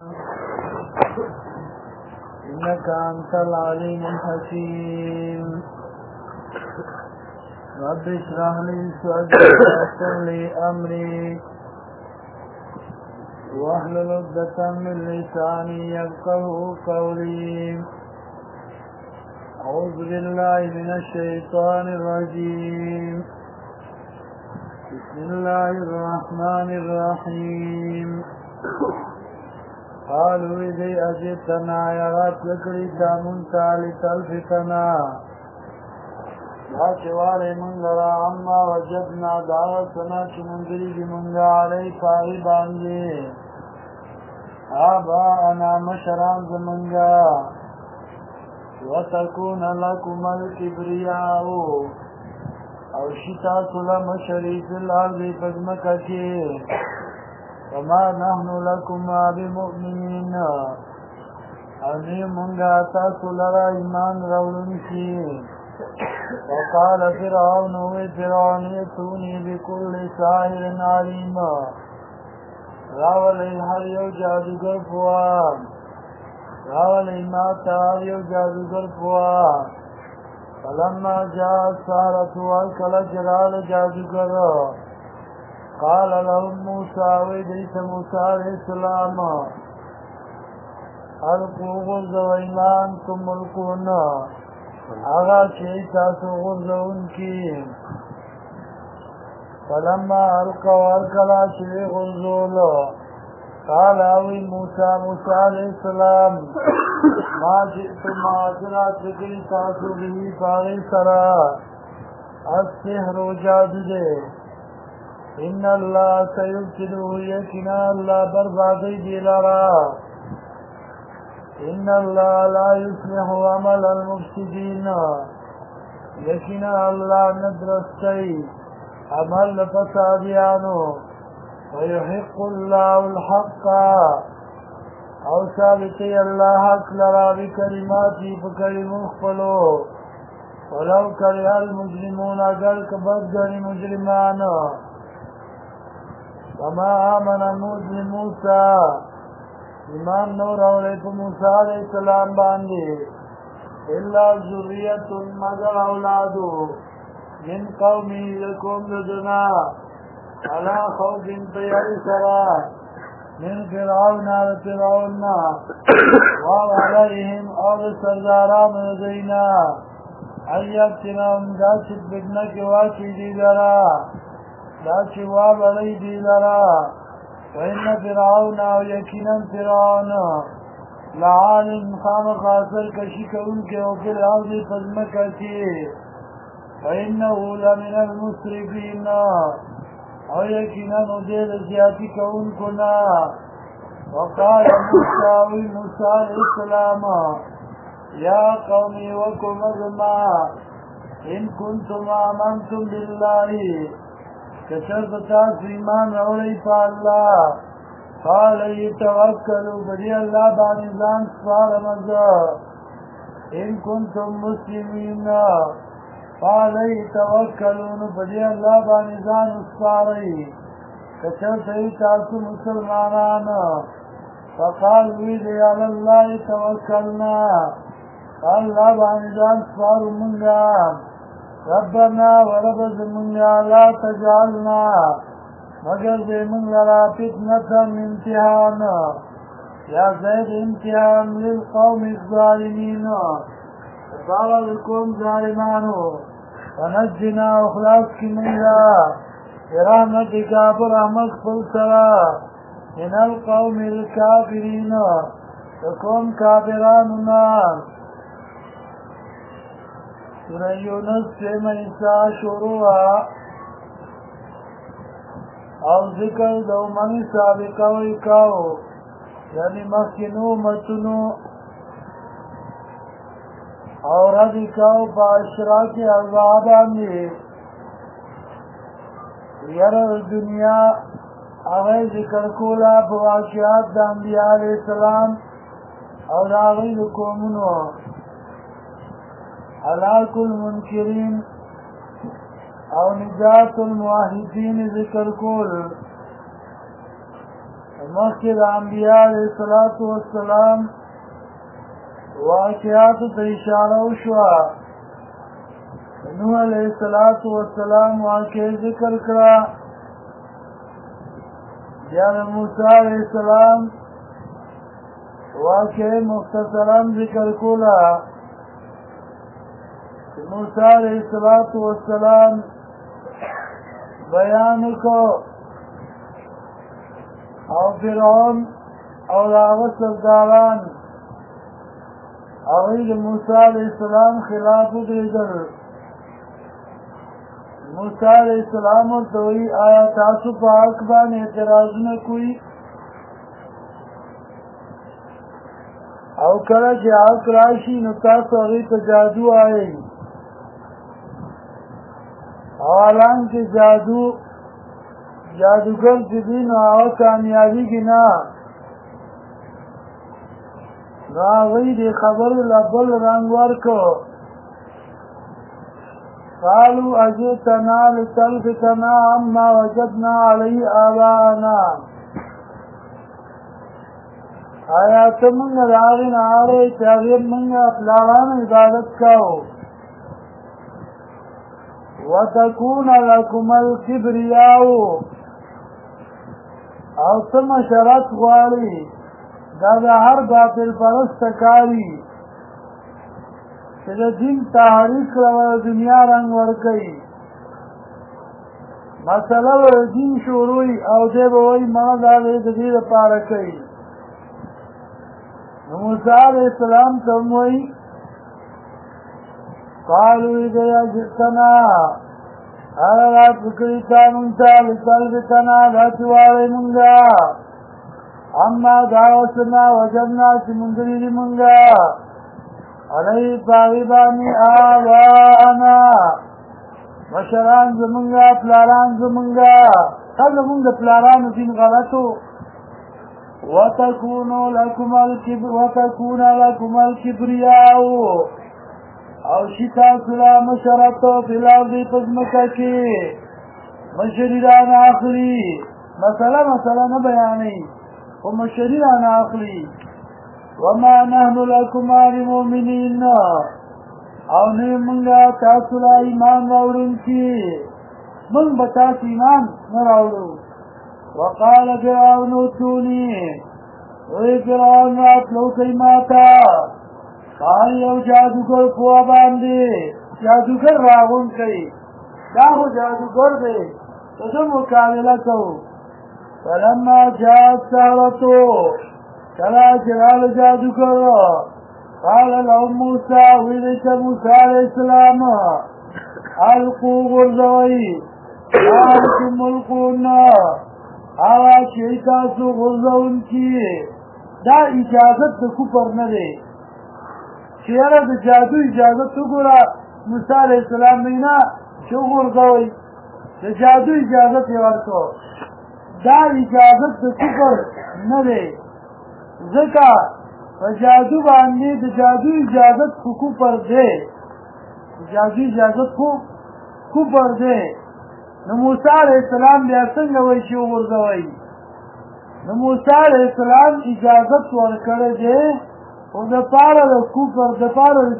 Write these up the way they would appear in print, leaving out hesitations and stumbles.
إنك أنت العليم الحكيم رب اشرح لي صدري ويسر لي أمري واحلل عقدة من لساني يفقهوا قولي أعوذ بالله من الشيطان الرجيم بسم الله الرحمن الرحيم قالوا إذا أجئتنا يا رات لكري دامن تالي تلفتنا لا شواري من لرا عما وجدنا دعوتنا كمنذري بمنذ علي فائبان جي آباءنا مشران زمنگا وتكون لكم الكبرياء او شتا سلم شريف الارض فزمكتي وما نحن لكم بمؤمنين أني منغا تاسولرا إيمان رولنشي وقال فرعون وفرعون يتوني بكل ساحر عليم راولي هر يو جادوگر فوام راولي ما تار يو جادوگر فوام فلما جاء السحرة والكل جلال جادوگر قال لهم موسى ويديس موسى عليه السلام ألقوا غرزوا إلا أنتم ملقون آغا شيء تاسو غرزون کی فلما ألقوا ألقلا شيء غرزول قال أوي موسى عليه السلام ما جئتم معذرا تقري تاسو به فاغي سرا السحر جادو دے إن الله سيبتله يكنا الله بربادي دلارا إن الله لا يصلح عمل المفسدين يكنا الله ندرستي عمل فساديانو ويحق الله الحق أو ثابتي الله حق لرا بكلماتي فكلم اخفلو ولو كره المجرمون اگر كبدر مجرمان وما آمن موسى ایمان نور اولیت موسیٰ علیہ السلام باندے الا ذریت مگر اولادو من قومی لکم لدنا علا خوف تیاری سرا من فرعون وعليهم اور سرداران دینا ایبتنام دا چت بدنک واقعی دی لرا دا چواب علی دی لرا وإن فرعون ويكنا فرعون لعالم خام خاصر كشك انك وفي الأرض فزمكتي وإنه لمن المسرفين ويكنا ندير زياتك انكنا وقال موسى عليه السلام يا قومي وكم أجمع إن كنتم آمنتم بالله كشرط تاس ایمان روڑی پا اللہ قال يتوکلوا بدی اللہ بانزان سوار مزا ان کنتم مسلمین قال يتوکلون بدی اللہ بانزان سواری كشرط تاس مسلمانان فقال ویدی علی اللہ توکلنا قال اللہ بانزان سوار منگا ربنا ورب زمنا لا تجعلنا مگر زمن لرا فتنة امتحان يا زيد امتحان للقوم الظالمين فضلكم ظالمانو ونجنا اخلاصك منا برحمتك برحمتك فلسرا من القوم الكافرين وكم كافراننا سورہ یونس سے منسا شروع او ذکر دو من سابقہ و اکاو یعنی مخینو متنو اور رد اکاو پا اشراک عذابان دی یر دنیا آغی ذکر کولا پا واقعات دا انبیاء علیہ السلام اور آغی لکومنو هلاك المنكرين او نجات الموحدين ذکر کول مخکې د انبیاء علیه السلام واقعاتو ته اشاره وشوه. نوح علیه السلام واقع ذکر کړه، بیا د موسی علیه السلام واقع مختصرا ذکر کوله. موسی علیه السلام بیان وکړو او فرعون او د هغه سرداران هغوی د موسی علیه السلام خلاف ودرېدل. موسی علیه السلام ورته وایي آیا تاسو په حق باندې اعتراضونه کوئ؟ او کله چې حق راشي نو تاسو هغوی ته جادو وایئ. او حالانکې جادوګر چې دي نو هغه کامیابېږي نه. نو هغوی دې خبرو له بل رنګ ورکړو. قالوا اجئتنا لتلفتنا عما وجدنا عليه آباءنا. آیا ته موږ د هغې نه اړوې چې هغې موږ پلارانو عبادت کوو. وتكون لكم الكبرياء او ته مشرت غواړي دا د هر باطل پرسته کاري چې د دین تحریک کړه دنیا رنګ ورکوي. مسله به د دین شروع او دی به وایي مړه دا دی د دې دپاره کوي. نو موسی علیه السلام ته هم وایي قالوا اذا جئتنا انا لا تكريتا منتا لتلفتنا لا تواري منغا اما دعوتنا وجدنا سمندري منغا علي طاغباني آباءنا مشران زمنغا پلاران زمنغا هذا منغا پلاران دين غلطو وتكون لكم الكبرياء او شتا سلا مشرطو فلاوزی پزمکا کی مشریران آخری مسئلہ نبیانی و مشریران آخری وما نحن لکما لمؤمنین او نمانگا تاسولا ایمان راورن کی من بتاس ایمان نراورو. وقال فرعون اتونی وی فرعون راتلو کیماتا قال یو جادوگر پوا باندې جادوگر راغون کوي دا خو جادوگر دی څه مقابله کوو. فلما جاء السحرة کله چې راغله جادوگر قال لهم موسی ویل ته موسی علیه السلام القوا غورځوئ ما انتم ملقون هغه چې تاسو غورځوونکي دا اجازت د کفر نه دی چې یاره د جادو اجازت وګوره موسی علیه السلام وینا چې وغورځوئ د جادو اجازت یې ورکړو. دا اجازت د کفر نه دی ځکه په جادو باندې د جادو اجازت خو کفر دی. د جادو اجازت خو کفر دی. نو موسی علیه السلام بیا څنګه وایي چې وغورځوئ؟ نو موسی علیه السلام اجازت ورکړی دی او د پاره د کفر د پاره د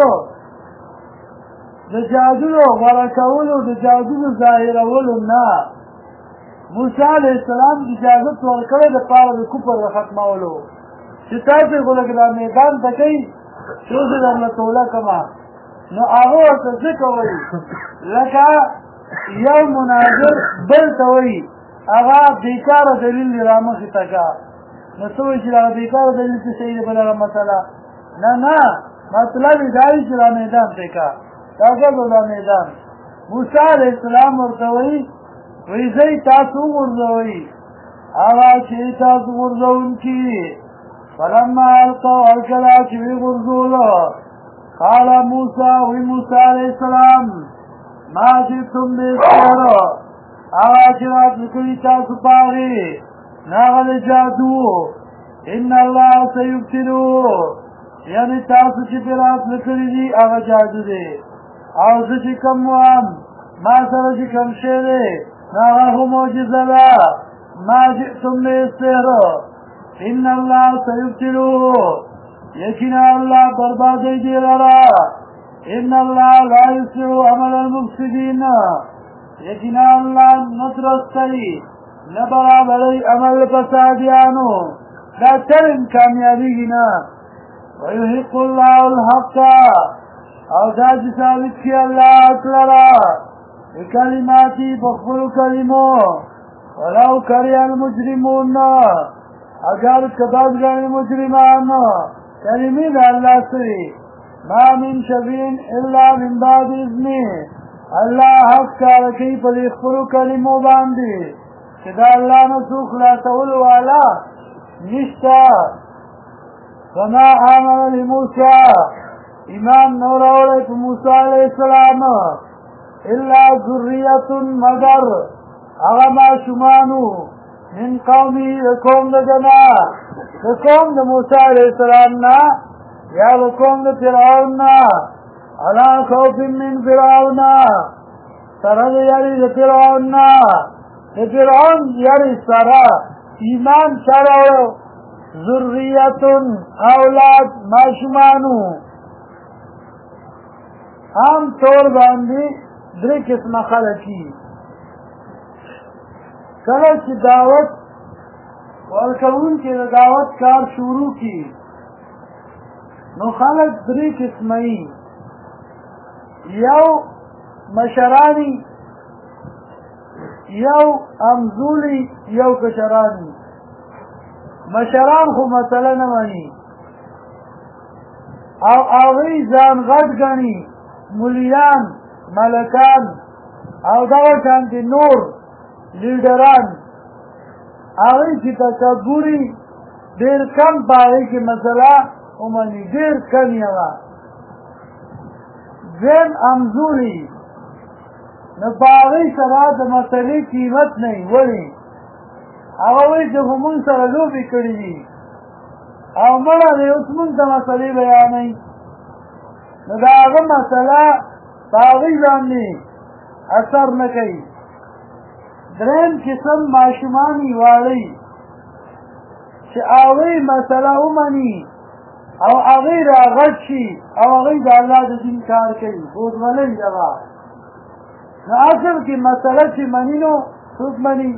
جادو ورکولو د جادو ظاهرولو نه. موسی علیه السلام اجازت ورکړی د پاره د کفر د ختمولو چې تاسو خو لکه دا میدان ته کوئ چې اوس یې درله توله کړمه نو هغه ورته ځکه وایي لکه یو مناظر بل ته وایي هغه بېکاره دلیل یې رامخې ته کړه نو څه وایي چې دغه بېکاره دلیل څه شی دی بل هغه مسله نه مطلب یې دا وي چې دا میدان پرې کړه دا ګرځو دا میدان. موسی علیه السلام ورته وایي وایي ځئ تاسو وغورځوئ هغه چې تاسو غورځوونکي. فلما القوا هر کله چې ویې غورځولو قال موسی وی موسی علیه السلام ما جئتم بالسحر هغه چې راتلو کړي تاسو په هغې نه هغه د جادو ان الله سیبطلو یعنې تاسو چې پرې راتلو کړي دي هغه جادو دی او زه چې کوم وایم ما سره چې کوم شی دی نو هغه خو معجزه ده ما جئتم بالسحر ان الله سيبطله یقینا الله بربادی دی لرا ان الله لا يصلح عمل المفسدين یقینا الله نترسلی نبرابری عمل فسادیانو لا ترم کامیابینا ويحق الله الحق او داج ثابت کی اللہ اکلرا بکلماتی بخبر کلمو ولو کری المجرمون اگر کبازگان مجرمان کلمین اللہ سری ما من شبین الا من بعد اذنی اللہ حق کارکی پر اخبر کلمو باندی کدا اللہ نسوخ لا تول والا نشتا فما آمن لموسیٰ ایمان نوراوڑے موسیٰ علیہ السلام الا ذریت مگر اغما شمانو من قومی قوم دجنا قوم د موسیٰ علیہ السلام نا یا قوم د فرعون نا علا خوف من فرعون سرد یاری د فرعون نا فرعون یاری سرا ایمان چراو ذریت اولاد ماشمانو عام طور باندې درې قسمه خلک کله چې دعوت ورکوونکي د دعوت کار شروع کی نو خلک درې قسمه یو مشرانی یو امزولی یو کشرانی مشران خو مسله نه مانی او هغوی ځان غټ ګڼي مولیان ملکان او دغه شانتې نور لیډران هغوی چې تکبري ډېر کم په هغې کې مسله ومني ډېر کم یې وه دویم امزوري نو په هغوی سره د مسلې قیمت نه وي ولې هغه وایي چې خو مونږ سره لوبې کړي دي او مړه دی اوس مونږ ته مسلې بیانوي نو د هغه مسله په هغوی باندې اثر نه کوي درېیم قسم ماشومان یې واړی چې هغوی مسله ومني او هغوی راغټ شي او هغوی د الله د دین کار کوي بوزغلۍ دغه نو اصل کې مسله چې مني نو څوک مني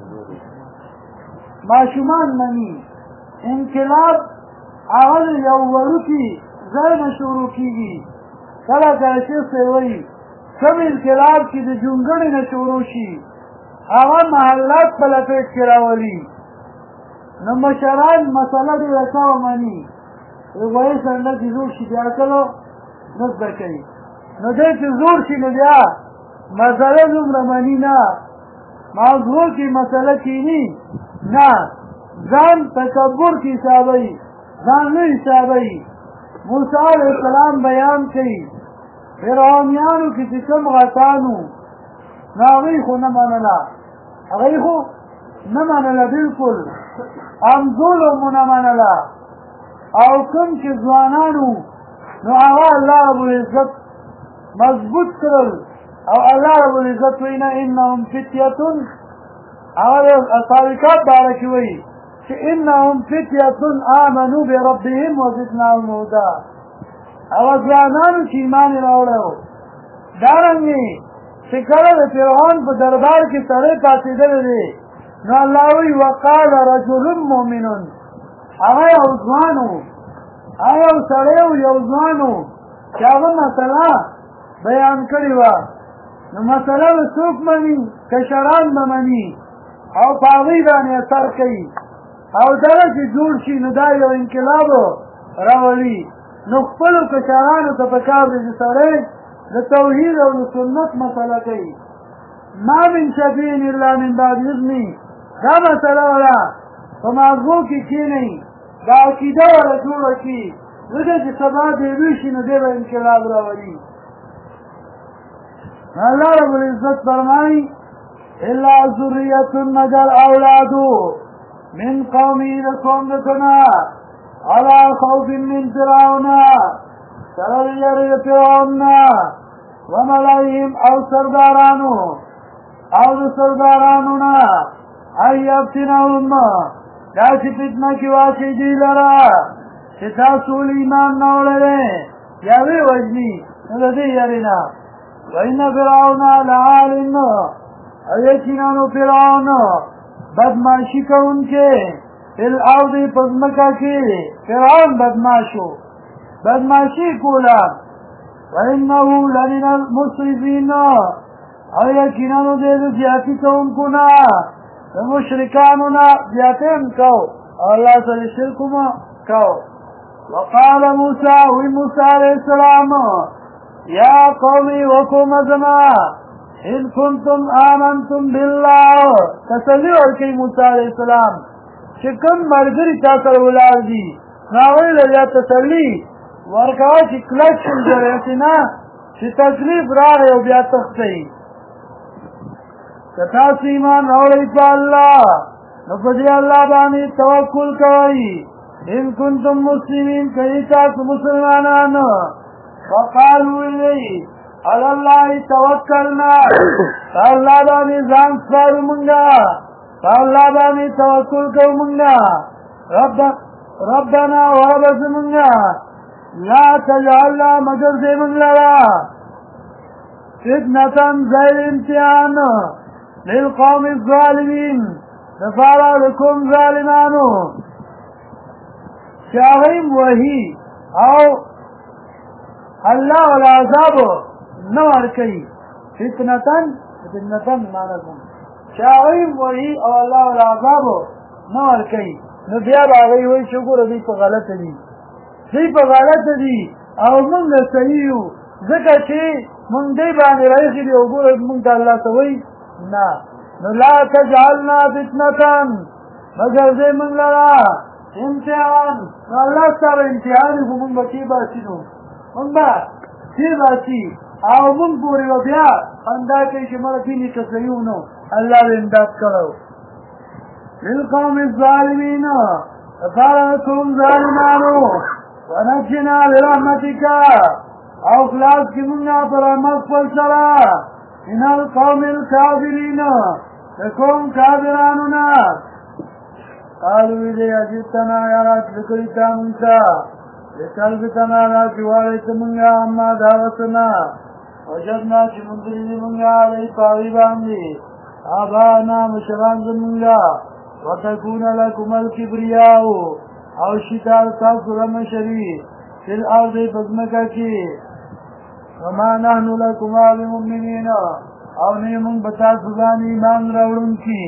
ماشومان مني انقلاب هغه یو وړوکي ځای نه شروع کېږي کله کله شیخ صاحب وایي کوم انقلاب چې د جونګړې نه شروع شي هغه محلات په لپیټ کې راولي نو مشران مسله ډېره ښه ومني وایي سنډه چې زور شي بیا کلو نه زده کوي نو دی چې زور شي نو بیا مسله دومره مني نه موضوع کې مسله کینی نه ځان تکبر کې حسابوي ځان نه حسابوي موسی علیہ السلام بیان کوي فرعونیانو کې چې کوم غټانو نو هغوی خو نه منله هغوی خو نه منله بلکل همزولو مو نه منله او کوم چې ځوانانو نو هغه الله رب العزت مضبوط کړل او الله رب العزت وینا انهم فتیة هغه اصحاب کهف باره کې وایي چې انهم فتیة آمنوا بربهم وزدناهم هدی هغه ځوانانو چې ایمان یې راوړی و دارنګې چې کله د فرعون په دربار کې سړی پاڅېدلی دی نو الله وایي وقال رجل مؤمن هغه یو ځوان و هغه یو سړی و یو ځوان و چې هغه مسله بیان کړې وه نو مسله به څوک مني کشران به مني او په هغوی باندې اثر کوي او دغه چې جوړ شي نو دا یو انقلاب راولي نو خپلو کشرانو ته پکار دی چې سړی د توحید او د سنت مسله کوي ما من شفیع الا من بعد اذنی دا مسله ولا په ماغو کې کښېنئ دا عقیده ولا جوړه کړي ځکه چې سبا دی لوی شي نو دی به انقلاب راولي الله رب العزت فرمایي الا ذریة مگر اولادو من قومی رسوم دکنا علا خوف من فرعون سرر یری فرعون وملائهم او سردارانو او د سردارانونا ای یفتنهم داسی فتنه کی واقع دی لرا چه تاسول ایمان نوڑے یاوی وجنی ندی یرینا وین فرعون لعالن ایکنانو فرعون بدماشی کا ان کے فی الارض پزمکا کی فرعون بدماشی کولا وَإِنَّهُ لَمِنَ الْمُسْرِفِينَ ایکنانو دید زیادی کا ان کو نا مشرکانونا زیادیم کو اللہ صلی شرکما کو وقال موسیٰ علیہ السلام یا قومی وقوم ازما ان کنتم آمنتم باللہ تسلی ورکی موسیٰ علیہ السلام چکم مرگری تاثر ولار دی ناوی لیا تسلی ورکاو چی کلک شل جریسینا چی تکلیف راہ و بیا تختی کتاس ایمان روڑی پا اللہ نفدی اللہ بانی توکل کوئی ان کنتم مسلمین کئی تاس مسلمانان وقالوا الی علاللہ توکلنا اللہ بانی زان سپارو منگا اللہ بانی توکل کو منگا ربنا وربس منگا لا تجعلنا مگر سے منگلا فتنة زیر امتحان للقوم الظالمین نفارا لکم ظالمانو شاہیم وہی او اللہ والعذاب نوار کئی فتنة مانکم شاہیم وہی او اللہ والعذاب نوار کئی نبیاب آگئی ہوئی شکر دی پا غلط دی او منگ صحیحو ذکر چی منگ دی بانی رئیخی دی او گور منگ تا اللہ سوئی نا لا تجعلنا فتنة مگر دے منگ لرا امتحان اللہ سارا امتحانی کو منگ بچی باسینو منگ با چی باسی او منگ پوری و بیا اندہ کئی چی مرا دینی تصحیحونو اللہ دے امداد کرو للقوم الظالمین فارنکم ظالمانو ونجنا برحمتك او خلاص کی منگا پر مغفل سرا ان القوم الكافرین لکم کافرانونا قالوا الی اجتنا یا رات لکریتا منسا لکلبتنا رات جوالیت منگا اما دعوتنا وجدنا چی مندلی منگا علی پاوی باندی آبانا مشران منگا وتكون لكم الكبرياء او شتار تاثر مشري في الارض بزمكاكي وما نحن لكم المؤمنين او نيمن بتاسدان ایمان راوڑن کی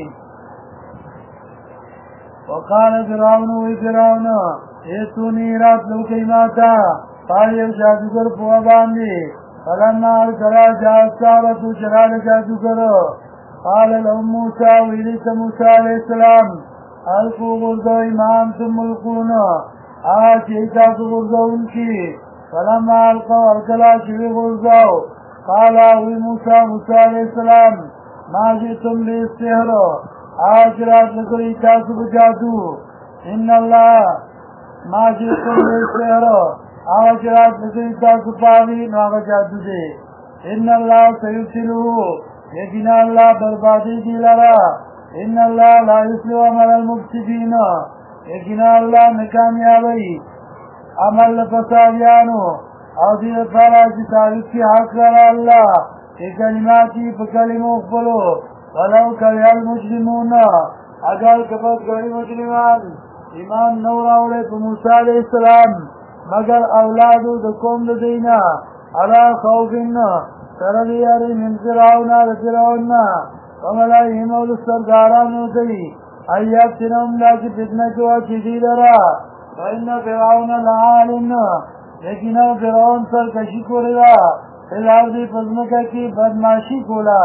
وقال فرعون وفرعون ایتونی رات لو کئیماتا پایو جادوگر پوا باندی فلما ارسلا جاستارتو چرال جادوگر قال لهم موسى ویلیت موسیٰ علیہ السلام القو غرزو ایمان تم ملقون آج ایتاس غرزو ان کی فلما القو ارکلا شوی غرزو قال اوی موسیٰ علیہ السلام ما جئتم بالسحر آج رات لکر ایتاس بجادو ان اللہ ما جئتم بالسحر آج رات لکر ایتاس پاوی نواغ جادو دے ان اللہ سیبسلو یقینا اللہ بربادی دی لرا ان اللہ لا یسلو عمل المفسدین یقینا اللہ نکامیابی عمل فسادیانو او دید پارا چی ثابت کی حق لرا اللہ ای کلماتی پکلمو اقبلو ولو کری المجرمون اگر کفت گئی مجرمان ایمان نوراوڑے پا موسیٰ علیہ السلام مگر اولادو دکوم دینا علا خوفن سردیاری من فرعون لفرعون وملائهم ولسرداران وطی ایابتنهم لاکی فتنکو چیزی لرا فإن فرعون لعالن لیکنو فرعون سرکشی کو لرا الارض فزمکا کی بدماشی کولا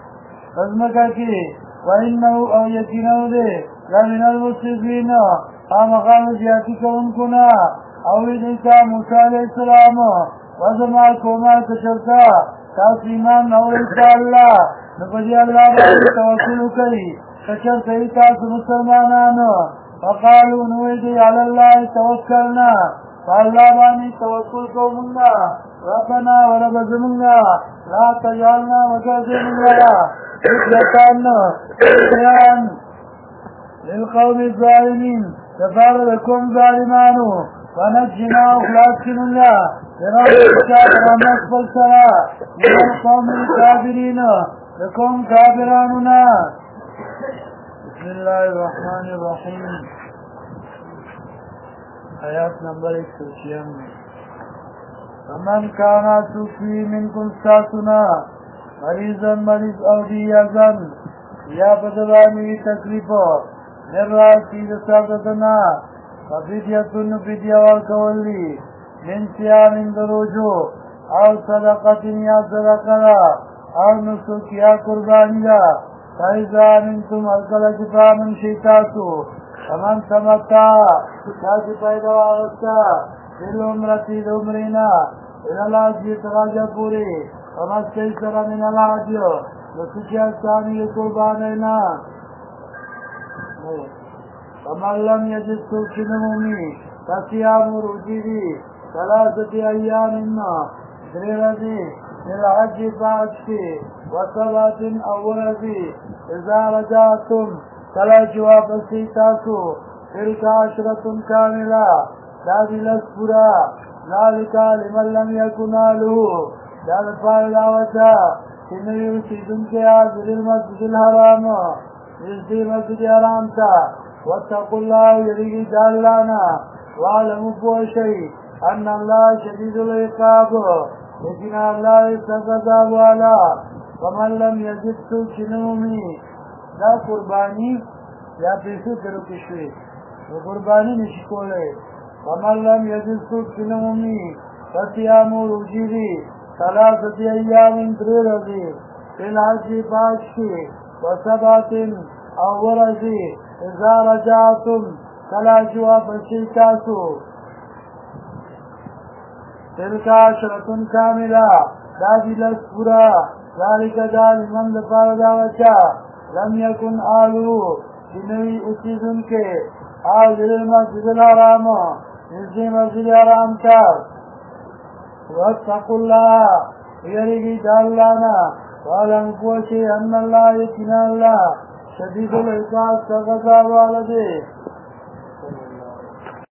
فزمکا کی وإنه او یکنو دے لمن المسرفین مقام زیادی کون کنا اویدیتا موسیٰ علیہ السلام وزما کوما کشرتا تاس ایمان نوریتا اللہ نفجی اللہ بانی توکلو کئی کشر کئی تاس مسلمانانو وقالو نویدی علاللہ توکلنا فاللہ بانی توکل کو منگا ربنا وربز منگا لا تجعلنا وکرد منگا فتنتان للقوم الظالمين تفارقكم ظالمانو ونجنا أخلاقكم الله برحمتك برحمتك بالصلاة من القوم الكافرين لكم كافراننا. بسم الله الرحمن الرحيم. آیات نمبر 196. فمن كان سوفي منكم ساتنا مریضا مریض او دیازن یا بدبانی تکلیفو نرا سید سادتنا ففیدیتن فیدیا ورکولی من سیام دروجو او صدقتن یا صدقنا او نسک یا قربانی دا فیضا منتم الکل جفامن شیطاسو فمن تمتا شاکی پیدا آغستا دل عمرتی دمرینا الالعجی تراجع پوری ومستيسر من العجل وسجى الثاني قربانينا. فمن لم يجد سوكنمومي فصيام رجيبي 3 أيام دريرتي للحج فاجتي وصلاة أولتي إذا رجعتم فلا جواب سيتاسو تلك 10 كاملة هذه الأسبرة ذلك لمن لم يكن له دار فائداوتا کنوی وسیدن کے حاضر المسجد الحرام نزدی مسجد حرام تا واتقوا اللہ یریگی جالانا وعلموا بوشی ان اللہ شدید العقاب لیکن اللہ استقضاب والا. ومن لم یجد سوچنومی دا قربانی یا پیسو کرو کشوی قربانی نشکولے. ومن لم یجد سوچنومی فصیامو رجیبی 3 أيام دريرتي في الحج فاشكي و7 أو ورزي إذا رجعتم فلا جواب شيكاسو تلك 10 كاملة هذه الأسبرة ذلك دال من دفارداوتا لم يكن آلو جنوي أسيدنك حاضر المسجد الحرام نزدي مسجد الحرام تار. واتقوا الله يريد جعلنا وعلم قوشي أن الله يكنا الله شديد العقاب كغضب والده